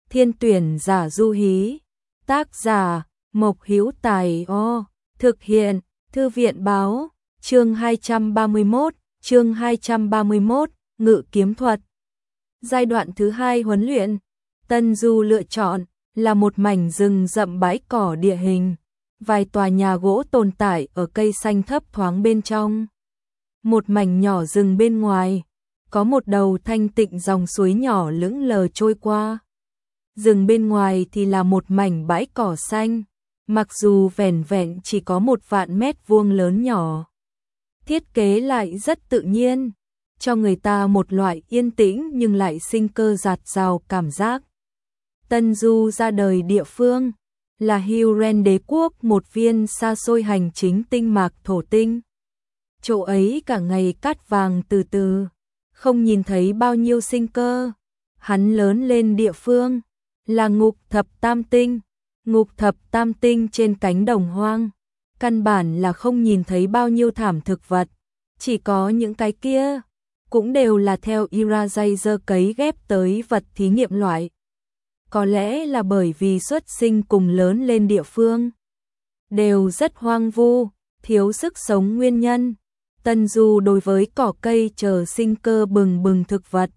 Thiên tuyển giả Du Hí. Tác giả Mộc Hữu Tài. Thực hiện Thư viện báo. Chương 231, Ngự kiếm thuật. Giai đoạn thứ 2 huấn luyện. Tân Du lựa chọn là một mảnh rừng rậm bãi cỏ địa hình, vài tòa nhà gỗ tồn tại ở cây xanh thấp thoáng bên trong. Một mảnh nhỏ rừng bên ngoài, có một đầu thanh tịnh dòng suối nhỏ lững lờ trôi qua. Rừng bên ngoài thì là một mảnh bãi cỏ xanh, mặc dù vẻn vẹn chỉ có 1.000 m² lớn nhỏ. Thiết kế lại rất tự nhiên, cho người ta một loại yên tĩnh nhưng lại sinh cơ dạt dào cảm giác. Tân Du ra đời địa phương là Huren đế quốc, một viên xa xôi hành chính tinh mạc thổ tinh. Chỗ ấy cả ngày cát vàng từ từ, không nhìn thấy bao nhiêu sinh cơ. Hắn lớn lên địa phương là Ngục Thập Tam Tinh. Ngục Thập Tam Tinh trên cánh đồng hoang, căn bản là không nhìn thấy bao nhiêu thảm thực vật, chỉ có những cái kia cũng đều là theo Iraiser cấy ghép tới vật thí nghiệm loại. Có lẽ là bởi vì xuất sinh cùng lớn lên địa phương đều rất hoang vu, thiếu sức sống nguyên nhân. Tân Du đối với cỏ cây chờ sinh cơ bừng bừng thực vật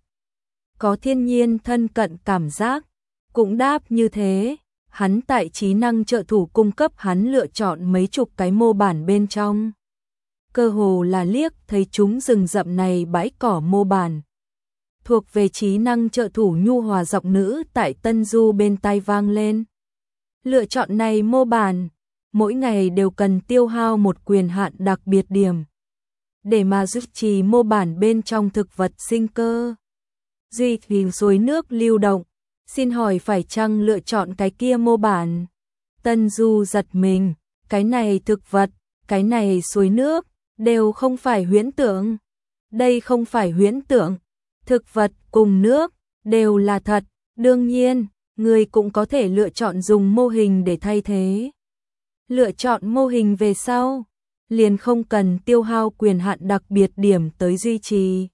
có thiên nhiên thân cận cảm giác, cũng đáp như thế. Hắn tại trí năng trợ thủ cung cấp hắn lựa chọn mấy chục cái mô bản bên trong. Cơ hồ là liếc thấy chúng rừng rậm này bãi cỏ mô bản. Thuộc về trí năng trợ thủ nhu hòa giọng nữ tại Tân Du bên tai vang lên. Lựa chọn này mô bản, mỗi ngày đều cần tiêu hao một quyền hạn đặc biệt điểm, để mà duy trì mô bản bên trong thực vật sinh cơ. Duy trì suối nước lưu động. Xin hỏi phải chăng lựa chọn cái kia mô bản? Tân Du giật mình, cái này thực vật, cái này suối nước, đều không phải huyễn tưởng. Đây không phải huyễn tưởng, thực vật cùng nước, đều là thật. Đương nhiên, người cũng có thể lựa chọn dùng mô hình để thay thế. Lựa chọn mô hình về sau, liền không cần tiêu hao quyền hạn đặc biệt điểm tới duy trì.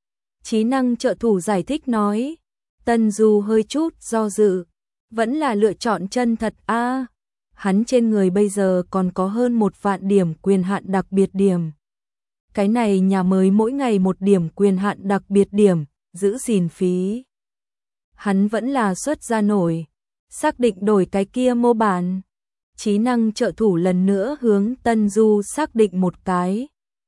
Trí năng trợ thủ giải thích nói. Tân Du hơi chút do dự, vẫn là lựa chọn chân thật a. Hắn trên người bây giờ còn có hơn 1.000 điểm quyền hạn đặc biệt điểm. Cái này nhà mới mỗi ngày 1 điểm quyền hạn đặc biệt điểm, giữ gìn phí. Hắn vẫn là xuất ra nổi, xác định đổi cái kia mô bản. Trí năng trợ thủ lần nữa hướng Tân Du xác định một cái.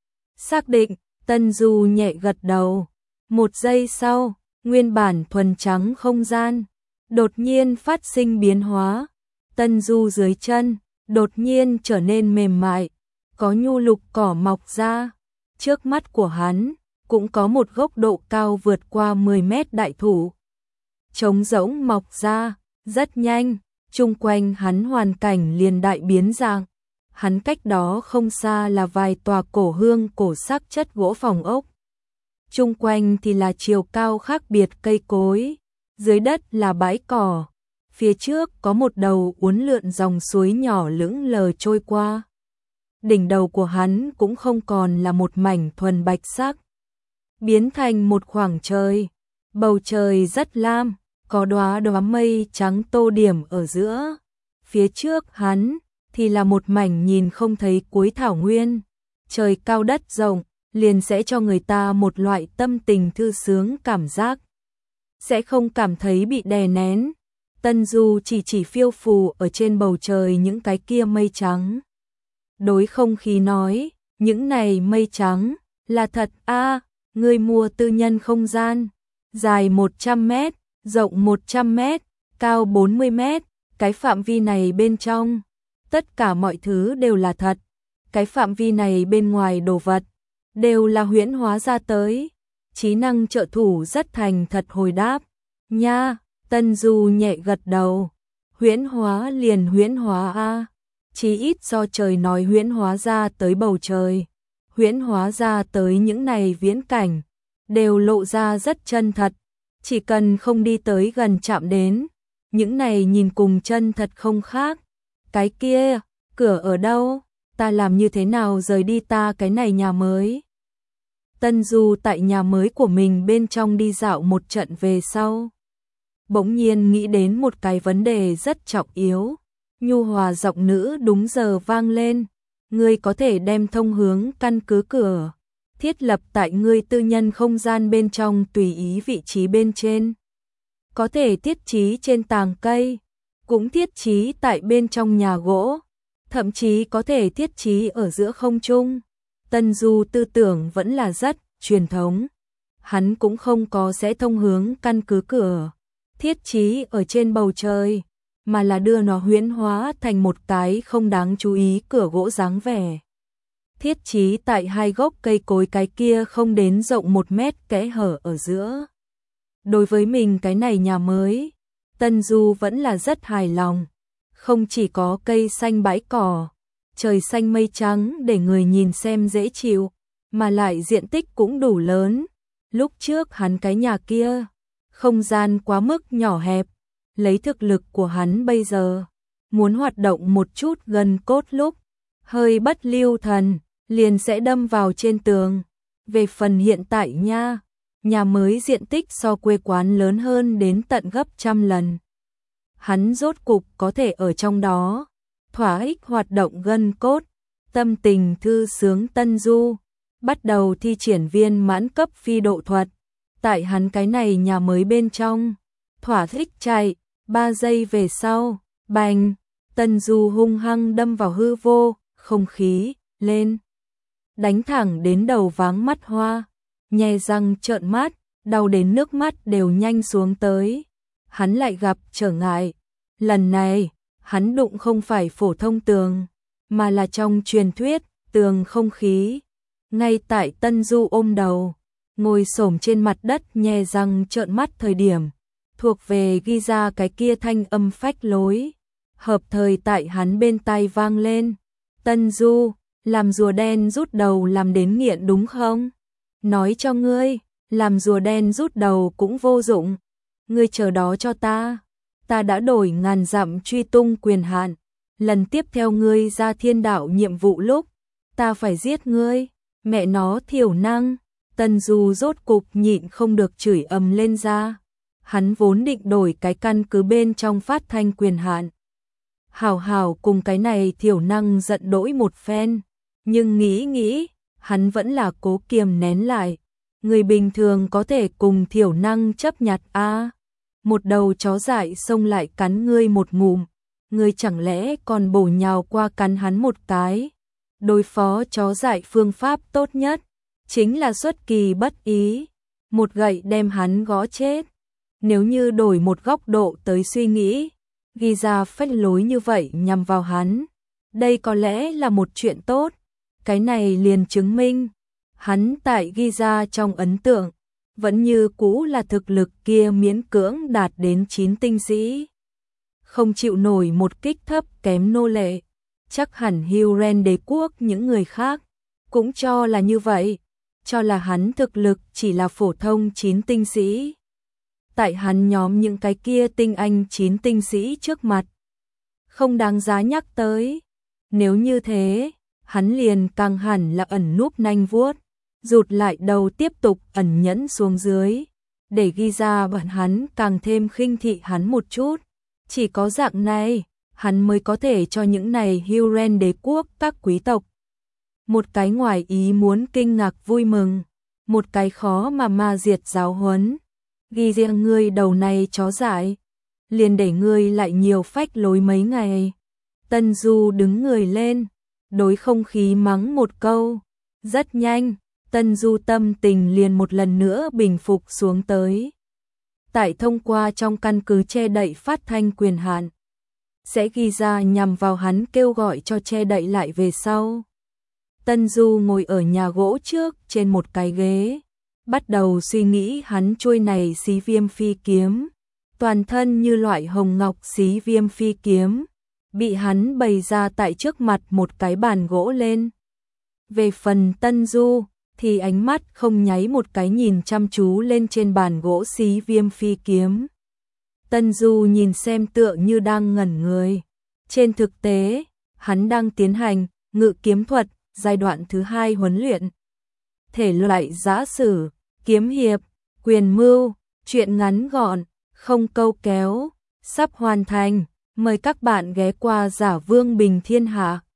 Xác định, Tân Du nhẹ gật đầu. 1 giây sau, nguyên bản thuần trắng không gian đột nhiên phát sinh biến hóa. Tân Du dưới chân đột nhiên trở nên mềm mại, có nhu lục cỏ mọc ra. Trước mắt của hắn cũng có một gốc độ cao vượt qua 10 mét đại thụ trống rỗng mọc ra. Rất nhanh, chung quanh hắn hoàn cảnh liền đại biến dạng. Hắn cách đó không xa là vài tòa cổ hương cổ sắc chất gỗ phòng ốc. Chung quanh thì là chiều cao khác biệt cây cối, dưới đất là bãi cỏ, phía trước có một đầu uốn lượn dòng suối nhỏ lững lờ trôi qua. Đỉnh đầu của hắn cũng không còn là một mảnh thuần bạch sắc, biến thành một khoảng trời. Bầu trời rất lam, có đóa đóa mây trắng tô điểm ở giữa. Phía trước hắn thì là một mảnh nhìn không thấy cuối thảo nguyên, trời cao đất rộng, liền sẽ cho người ta một loại tâm tình thư sướng cảm giác, sẽ không cảm thấy bị đè nén. Tân Du chỉ phiêu phù ở trên bầu trời những cái kia mây trắng. Đối không khí nói, những này mây trắng là thật a. Ngươi mua tư nhân không gian, dài 100 mét, rộng 100 mét, cao 40 mét, cái phạm vi này bên trong, tất cả mọi thứ đều là thật. Cái phạm vi này bên ngoài đồ vật đều là huyễn hóa ra tới. Trí năng trợ thủ rất thành thật hồi đáp. Nha, Tân Du nhẹ gật đầu. Huyễn hóa liền huyễn hóa a. Chí ít do trời nói huyễn hóa ra tới bầu trời, huyễn hóa ra tới những này viễn cảnh, đều lộ ra rất chân thật. Chỉ cần không đi tới gần chạm đến, những này nhìn cùng chân thật không khác. Cái kia, cửa ở đâu? Ta làm như thế nào rời đi ta cái này nhà mới? Tân Du tại nhà mới của mình bên trong đi dạo một trận về sau, bỗng nhiên nghĩ đến một cái vấn đề rất trọng yếu. Nhu hòa giọng nữ đúng giờ vang lên. Ngươi có thể đem thông hướng căn cứ cửa thiết lập tại ngươi tư nhân không gian bên trong tùy ý vị trí bên trên. Có thể thiết trí trên tàng cây, cũng thiết trí tại bên trong nhà gỗ, thậm chí có thể thiết trí ở giữa không trung. Tân Du tư tưởng vẫn là rất truyền thống. Hắn cũng không có sẽ thông hướng căn cứ cửa thiết trí ở trên bầu trời, mà là đưa nó huyễn hóa thành một cái không đáng chú ý cửa gỗ dáng vẻ. Thiết trí tại hai gốc cây cối cái kia không đến rộng 1 mét kẽ hở ở giữa. Đối với mình cái này nhà mới, Tân Du vẫn là rất hài lòng. Không chỉ có cây xanh bãi cỏ, trời xanh mây trắng để người nhìn xem dễ chịu, mà lại diện tích cũng đủ lớn. Lúc trước hắn cái nhà kia, không gian quá mức nhỏ hẹp, lấy thực lực của hắn bây giờ, muốn hoạt động một chút gần cốt lúc, hơi bất lưu thần, liền sẽ đâm vào trên tường. Về phần hiện tại nha, nhà mới diện tích so quê quán lớn hơn đến tận gấp 100 lần. Hắn rốt cục có thể ở trong đó, thỏa ích hoạt động gân cốt, tâm tình thư sướng. Tân Du bắt đầu thi triển viên mãn cấp phi độ thuật. Tại hắn cái này nhà mới bên trong, thỏa thích chạy, 3 giây về sau, bành, Tân Du hung hăng đâm vào hư vô, không khí lên, đánh thẳng đến đầu váng mắt hoa, nhe răng trợn mắt, đau đến nước mắt đều nhanh xuống tới. Hắn lại gặp trở ngại. Lần này, hắn đụng không phải phổ thông tường, mà là trong truyền thuyết, tường không khí. Ngay tại Tân Du ôm đầu, ngồi xổm trên mặt đất nhe răng trợn mắt thời điểm, thuộc về ghi ra cái kia thanh âm phách lối, hợp thời tại hắn bên tai vang lên. Tân Du, làm rùa đen rút đầu làm đến nghiện đúng không? Nói cho ngươi, làm rùa đen rút đầu cũng vô dụng. Ngươi chờ đó cho ta. Ta đã đổi ngàn dặm truy tung quyền hạn. Lần tiếp theo ngươi ra thiên đạo nhiệm vụ lúc, ta phải giết ngươi. Mẹ nó thiểu năng. Tân Du rốt cục nhịn không được chửi ầm lên ra. Hắn vốn định đổi cái căn cứ bên trong phát thanh quyền hạn, hảo hảo cùng cái này thiểu năng giận dỗi một phen. Nhưng nghĩ, hắn vẫn là cố kiềm nén lại. Người bình thường có thể cùng thiểu năng chấp nhặt a? Một đầu chó dại xông lại cắn ngươi một ngụm, ngươi chẳng lẽ còn bổ nhào qua cắn hắn một cái? Đối phó chó dại phương pháp tốt nhất chính là xuất kỳ bất ý, một gậy đem hắn gõ chết. Nếu như đổi một góc độ tới suy nghĩ, ghi ra phách lối như vậy nhằm vào hắn, đây có lẽ là một chuyện tốt. Cái này liền chứng minh hắn tại ghi ra trong ấn tượng vẫn như cũ là thực lực kia miễn cưỡng đạt đến 9 tinh sĩ, không chịu nổi một kích thấp kém nô lệ. Chắc hẳn Huron đế quốc những người khác cũng cho là như vậy, cho là hắn thực lực chỉ là phổ thông 9 tinh sĩ. Tại hắn nhóm những cái kia tinh anh 9 tinh sĩ trước mặt, không đáng giá nhắc tới. Nếu như thế, hắn liền càng hẳn là ẩn núp nanh vuốt, rụt lại đầu tiếp tục ẩn nhẫn xuống dưới, để ghi ra bọn hắn càng thêm khinh thị hắn một chút. Chỉ có dạng này, hắn mới có thể cho những này Huron đế quốc các quý tộc một cái ngoài ý muốn kinh ngạc vui mừng, một cái khó mà diệt giáo huấn. Ghi riêng ngươi đầu này chó dại, liền để ngươi lại nhiều phách lối mấy ngày. Tân Du đứng người lên, đối không khí mắng một câu. Rất nhanh, Tân Du tâm tình liền một lần nữa bình phục xuống tới. Tại thông qua trong căn cứ che đậy phát thanh quyền hạn, sẽ ghi ra nhằm vào hắn kêu gọi cho che đậy lại về sau. Tân Du ngồi ở nhà gỗ trước trên một cái ghế, bắt đầu suy nghĩ hắn chuôi này xí viêm phi kiếm, toàn thân như loại hồng ngọc xí viêm phi kiếm, bị hắn bày ra tại trước mặt một cái bàn gỗ lên. Về phần Tân Du, thì ánh mắt không nháy một cái nhìn chăm chú lên trên bàn gỗ xí viêm phi kiếm. Tân Du nhìn xem tựa như đang ngẩn người. Trên thực tế, hắn đang tiến hành ngự kiếm thuật giai đoạn thứ 2 huấn luyện. Thể loại giã sử, kiếm hiệp, quyền mưu, truyện ngắn gọn, không câu kéo, sắp hoàn thành, mời các bạn ghé qua Giả Vương Bình Thiên Hạ.